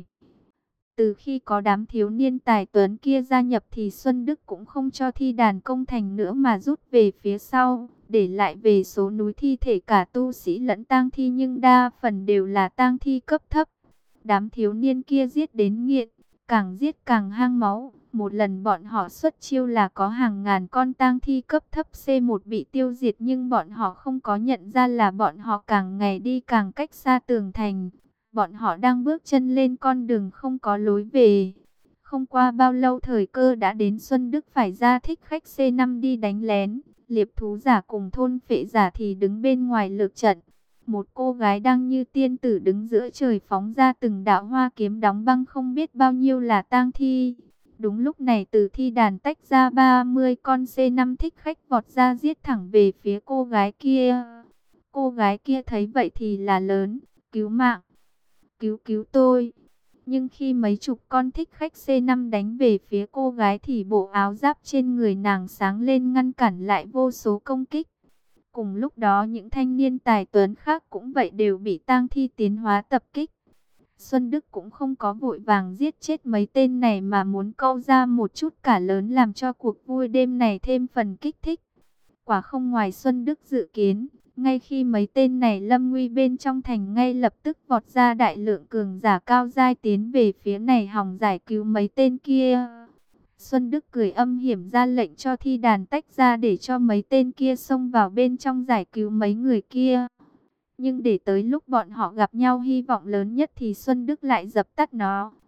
Từ khi có đám thiếu niên tài tuấn kia gia nhập thì Xuân Đức cũng không cho thi đàn công thành nữa mà rút về phía sau, để lại về số núi thi thể cả tu sĩ lẫn tang thi, nhưng đa phần đều là tang thi cấp thấp. Đám thiếu niên kia giết đến nghiện, càng giết càng hăng máu. Một lần bọn họ xuất chiêu là có hàng ngàn con tang thi cấp thấp C một bị tiêu diệt, nhưng bọn họ không có nhận ra là bọn họ càng ngày đi càng cách xa tường thành. Bọn họ đang bước chân lên con đường không có lối về. Không qua bao lâu thời cơ đã đến, Xuân Đức phải ra thích khách C năm đi đánh lén. Liệp thú giả cùng thôn phệ giả thì đứng bên ngoài lược trận. Một cô gái đang như tiên tử đứng giữa trời phóng ra từng đạo hoa kiếm đóng băng không biết bao nhiêu là tang thi. Đúng lúc này từ thi đàn tách ra ba mươi con C năm thích khách vọt ra giết thẳng về phía cô gái kia. Cô gái kia thấy vậy thì là lớn, cứu mạng, cứu cứu tôi. Nhưng khi mấy chục con thích khách C năm đánh về phía cô gái thì bộ áo giáp trên người nàng sáng lên ngăn cản lại vô số công kích. Cùng lúc đó những thanh niên tài tuấn khác cũng vậy, đều bị tang thi tiến hóa tập kích. Xuân Đức cũng không có vội vàng giết chết mấy tên này mà muốn câu ra một chút cả lớn làm cho cuộc vui đêm này thêm phần kích thích. Quả không ngoài Xuân Đức dự kiến, ngay khi mấy tên này lâm nguy bên trong thành, ngay lập tức vọt ra đại lượng cường giả cao giai tiến về phía này hòng giải cứu mấy tên kia. Xuân Đức cười âm hiểm ra lệnh cho thi đàn tách ra để cho mấy tên kia xông vào bên trong giải cứu mấy người kia. Nhưng để tới lúc bọn họ gặp nhau hy vọng lớn nhất thì Xuân Đức lại dập tắt nó.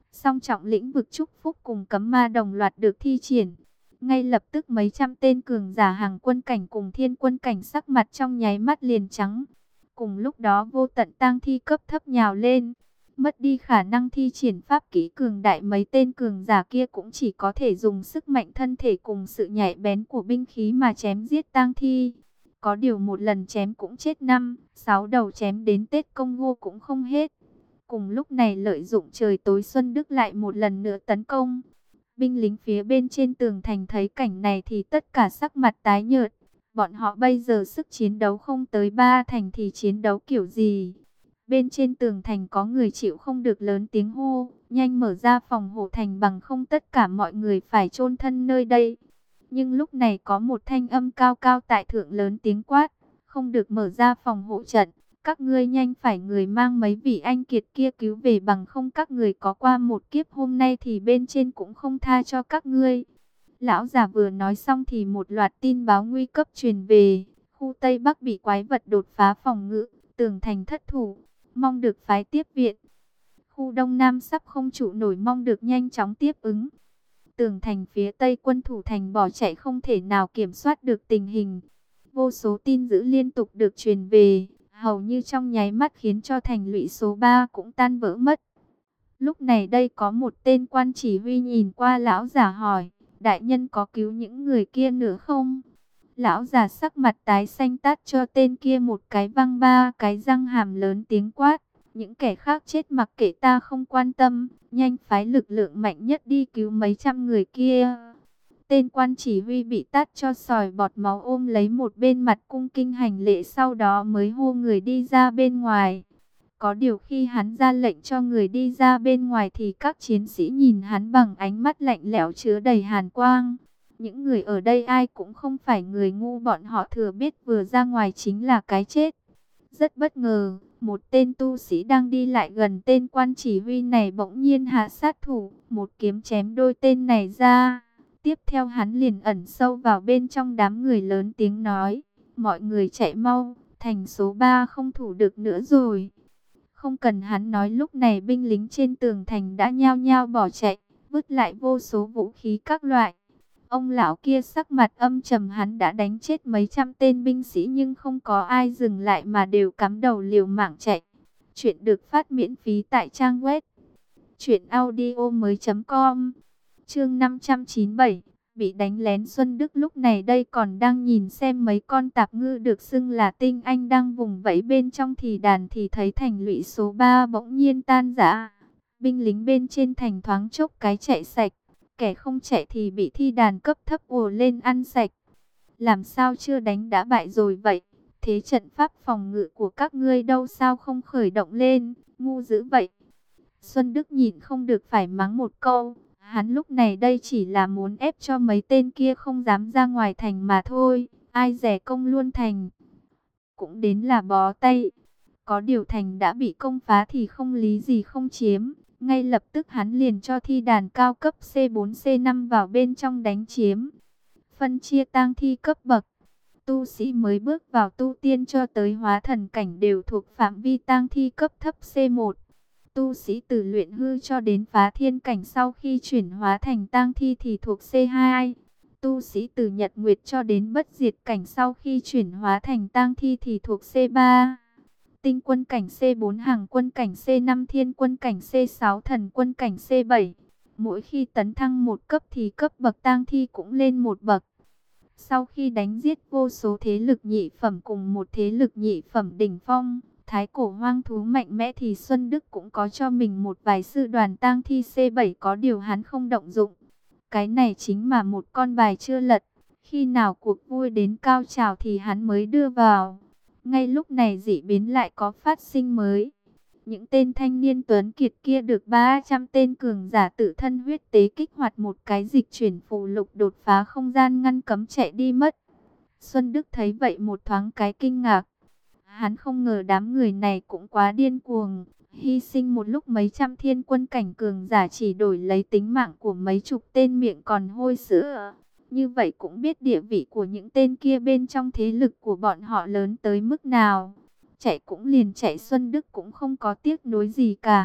Song trọng lĩnh vực chúc phúc cùng cấm ma đồng loạt được thi triển. Ngay lập tức mấy trăm tên cường giả hàng quân cảnh cùng thiên quân cảnh sắc mặt trong nháy mắt liền trắng. Cùng lúc đó vô tận tang thi cấp thấp nhào lên. Mất đi khả năng thi triển pháp kỹ cường đại, mấy tên cường giả kia cũng chỉ có thể dùng sức mạnh thân thể cùng sự nhạy bén của binh khí mà chém giết tang thi. Có điều một lần chém cũng chết năm, sáu đầu, chém đến Tết Công Ngô cũng không hết. Cùng lúc này lợi dụng trời tối, Xuân Đức lại một lần nữa tấn công. Binh lính phía bên trên tường thành thấy cảnh này thì tất cả sắc mặt tái nhợt. Bọn họ bây giờ sức chiến đấu không tới ba thành thì chiến đấu kiểu gì? Bên trên tường thành có người chịu không được lớn tiếng hô, nhanh mở ra phòng hộ thành, bằng không tất cả mọi người phải chôn thân nơi đây. Nhưng lúc này có một thanh âm cao cao tại thượng lớn tiếng quát, không được mở ra phòng hộ trận. Các ngươi nhanh phải người mang mấy vị anh kiệt kia cứu về, bằng không các người có qua một kiếp hôm nay thì bên trên cũng không tha cho các ngươi. Lão già vừa nói xong thì một loạt tin báo nguy cấp truyền về. Khu Tây Bắc bị quái vật đột phá phòng ngự, tường thành thất thủ, mong được phái tiếp viện. Khu Đông Nam sắp không trụ nổi, mong được nhanh chóng tiếp ứng. Tường thành phía Tây quân thủ thành bỏ chạy, không thể nào kiểm soát được tình hình. Vô số tin dữ liên tục được truyền về, hầu như trong nháy mắt khiến cho thành lũy số ba cũng tan vỡ mất. Lúc này đây có một tên quan chỉ huy nhìn qua lão già hỏi, đại nhân có cứu những người kia nữa không? Lão già sắc mặt tái xanh tát cho tên kia một cái văng ba cái răng hàm, lớn tiếng quát, những kẻ khác chết mặc kệ ta không quan tâm, nhanh phái lực lượng mạnh nhất đi cứu mấy trăm người kia. Tên quan chỉ huy bị tát cho sòi bọt máu, ôm lấy một bên mặt cung kinh hành lễ, sau đó mới hô người đi ra bên ngoài. Có điều khi hắn ra lệnh cho người đi ra bên ngoài thì các chiến sĩ nhìn hắn bằng ánh mắt lạnh lẽo chứa đầy hàn quang. Những người ở đây ai cũng không phải người ngu, bọn họ thừa biết vừa ra ngoài chính là cái chết. Rất bất ngờ, một tên tu sĩ đang đi lại gần tên quan chỉ huy này bỗng nhiên hạ sát thủ, một kiếm chém đôi tên này ra. Tiếp theo hắn liền ẩn sâu vào bên trong đám người, lớn tiếng nói, mọi người chạy mau, thành số ba không thủ được nữa rồi. Không cần hắn nói, lúc này binh lính trên tường thành đã nhao nhao bỏ chạy, vứt lại vô số vũ khí các loại. Ông lão kia sắc mặt âm trầm, hắn đã đánh chết mấy trăm tên binh sĩ nhưng không có ai dừng lại mà đều cắm đầu liều mạng chạy. Chuyện được phát miễn phí tại trang web truyện audio mới chấm com. Chương năm trăm chín mươi bảy, bị đánh lén. Xuân Đức lúc này đây còn đang nhìn xem mấy con tạp ngư được xưng là tinh anh đang vùng vẫy bên trong thì đàn, thì thấy thành lũy số ba bỗng nhiên tan rã. Binh lính bên trên thành thoáng chốc cái chạy sạch, kẻ không chạy thì bị thi đàn cấp thấp ùa lên ăn sạch. Làm sao chưa đánh đã bại rồi vậy? Thế trận pháp phòng ngự của các ngươi đâu, sao không khởi động lên, ngu dữ vậy? Xuân Đức nhìn không được phải mắng một câu. Hắn lúc này đây chỉ là muốn ép cho mấy tên kia không dám ra ngoài thành mà thôi. Ai dè công luôn thành cũng đến là bó tay. Có điều thành đã bị công phá thì không lý gì không chiếm. Ngay lập tức hắn liền cho thi đàn cao cấp C bốn C năm vào bên trong đánh chiếm. Phân chia tang thi cấp bậc. Tu sĩ mới bước vào tu tiên cho tới hóa thần cảnh đều thuộc phạm vi tang thi cấp thấp C một. Tu sĩ từ luyện hư cho đến phá thiên cảnh sau khi chuyển hóa thành tang thi thì thuộc C hai. Tu sĩ từ nhật nguyệt cho đến bất diệt cảnh sau khi chuyển hóa thành tang thi thì thuộc C ba. Tinh quân cảnh C bốn, hàng quân cảnh C năm, thiên quân cảnh C sáu, thần quân cảnh C bảy. Mỗi khi tấn thăng một cấp thì cấp bậc tang thi cũng lên một bậc. Sau khi đánh giết vô số thế lực nhị phẩm cùng một thế lực nhị phẩm đỉnh phong, thái cổ hoang thú mạnh mẽ, thì Xuân Đức cũng có cho mình một vài sư đoàn tang thi C bảy, có điều hắn không động dụng. Cái này chính là một con bài chưa lật, khi nào cuộc vui đến cao trào thì hắn mới đưa vào. Ngay lúc này dị biến lại có phát sinh mới. Những tên thanh niên tuấn kiệt kia được ba trăm tên cường giả tự thân huyết tế kích hoạt một cái dịch chuyển phù lục, đột phá không gian ngăn cấm chạy đi mất. Xuân Đức thấy vậy một thoáng cái kinh ngạc. Hắn không ngờ đám người này cũng quá điên cuồng, hy sinh một lúc mấy trăm thiên quân cảnh cường giả chỉ đổi lấy tính mạng của mấy chục tên miệng còn hôi sữa. Như vậy cũng biết địa vị của những tên kia bên trong thế lực của bọn họ lớn tới mức nào. Chạy cũng liền chạy, Xuân Đức cũng không có tiếc nuối gì cả.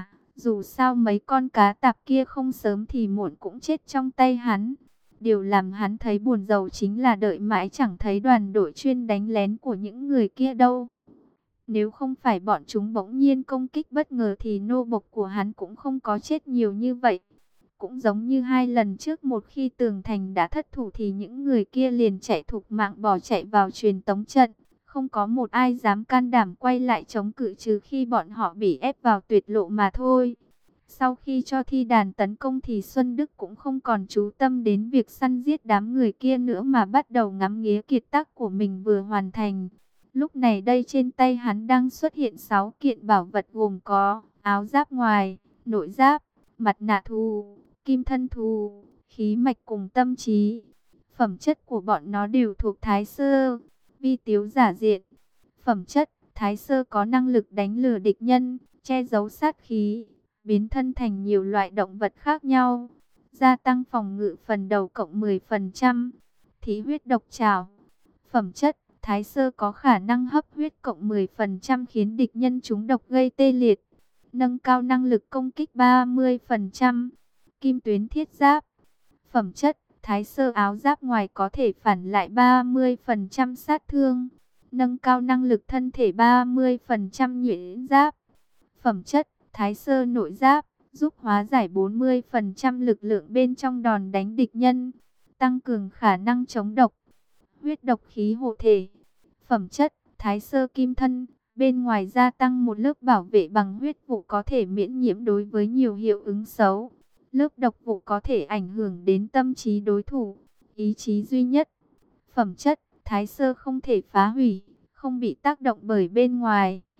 Dù sao mấy con cá tạp kia không sớm thì muộn cũng chết trong tay hắn. Điều làm hắn thấy buồn rầu chính là đợi mãi chẳng thấy đoàn đội chuyên đánh lén của những người kia đâu. Nếu không phải bọn chúng bỗng nhiên công kích bất ngờ thì nô bộc của hắn cũng không có chết nhiều như vậy. Cũng giống như hai lần trước, một khi tường thành đã thất thủ thì những người kia liền chạy thục mạng bỏ chạy vào truyền tống trận. Không có một ai dám can đảm quay lại chống cự trừ khi bọn họ bị ép vào tuyệt lộ mà thôi. Sau khi cho thi đàn tấn công thì Xuân Đức cũng không còn chú tâm đến việc săn giết đám người kia nữa mà bắt đầu ngắm nghía kiệt tác của mình vừa hoàn thành. Lúc này đây trên tay hắn đang xuất hiện sáu kiện bảo vật gồm có áo giáp ngoài, nội giáp, mặt nạ thù, kim thân thù, khí mạch cùng tâm trí. Phẩm chất của bọn nó đều thuộc Thái Sơ, vi tiếu giả diện. Phẩm chất, Thái Sơ có năng lực đánh lừa địch nhân, che giấu sát khí, biến thân thành nhiều loại động vật khác nhau, gia tăng phòng ngự phần đầu cộng mười phần trăm. Thí huyết độc trảo. Phẩm chất, Thái Sơ có khả năng hấp huyết cộng mười phần trăm khiến địch nhân trúng độc gây tê liệt, nâng cao năng lực công kích ba mươi phần trăm. Kim tuyến thiết giáp. Phẩm chất, Thái Sơ áo giáp ngoài có thể phản lại ba mươi phần trăm sát thương, nâng cao năng lực thân thể ba mươi phần trăm nhuyễn giáp. Phẩm chất, Thái Sơ nội giáp, giúp hóa giải bốn mươi phần trăm lực lượng bên trong đòn đánh địch nhân, tăng cường khả năng chống độc. Huyết độc khí hộ thể. Phẩm chất, Thái Sơ kim thân, bên ngoài gia tăng một lớp bảo vệ bằng huyết vụ có thể miễn nhiễm đối với nhiều hiệu ứng xấu. Lớp độc vụ có thể ảnh hưởng đến tâm trí đối thủ, ý chí duy nhất. Phẩm chất, Thái Sơ không thể phá hủy, không bị tác động bởi bên ngoài.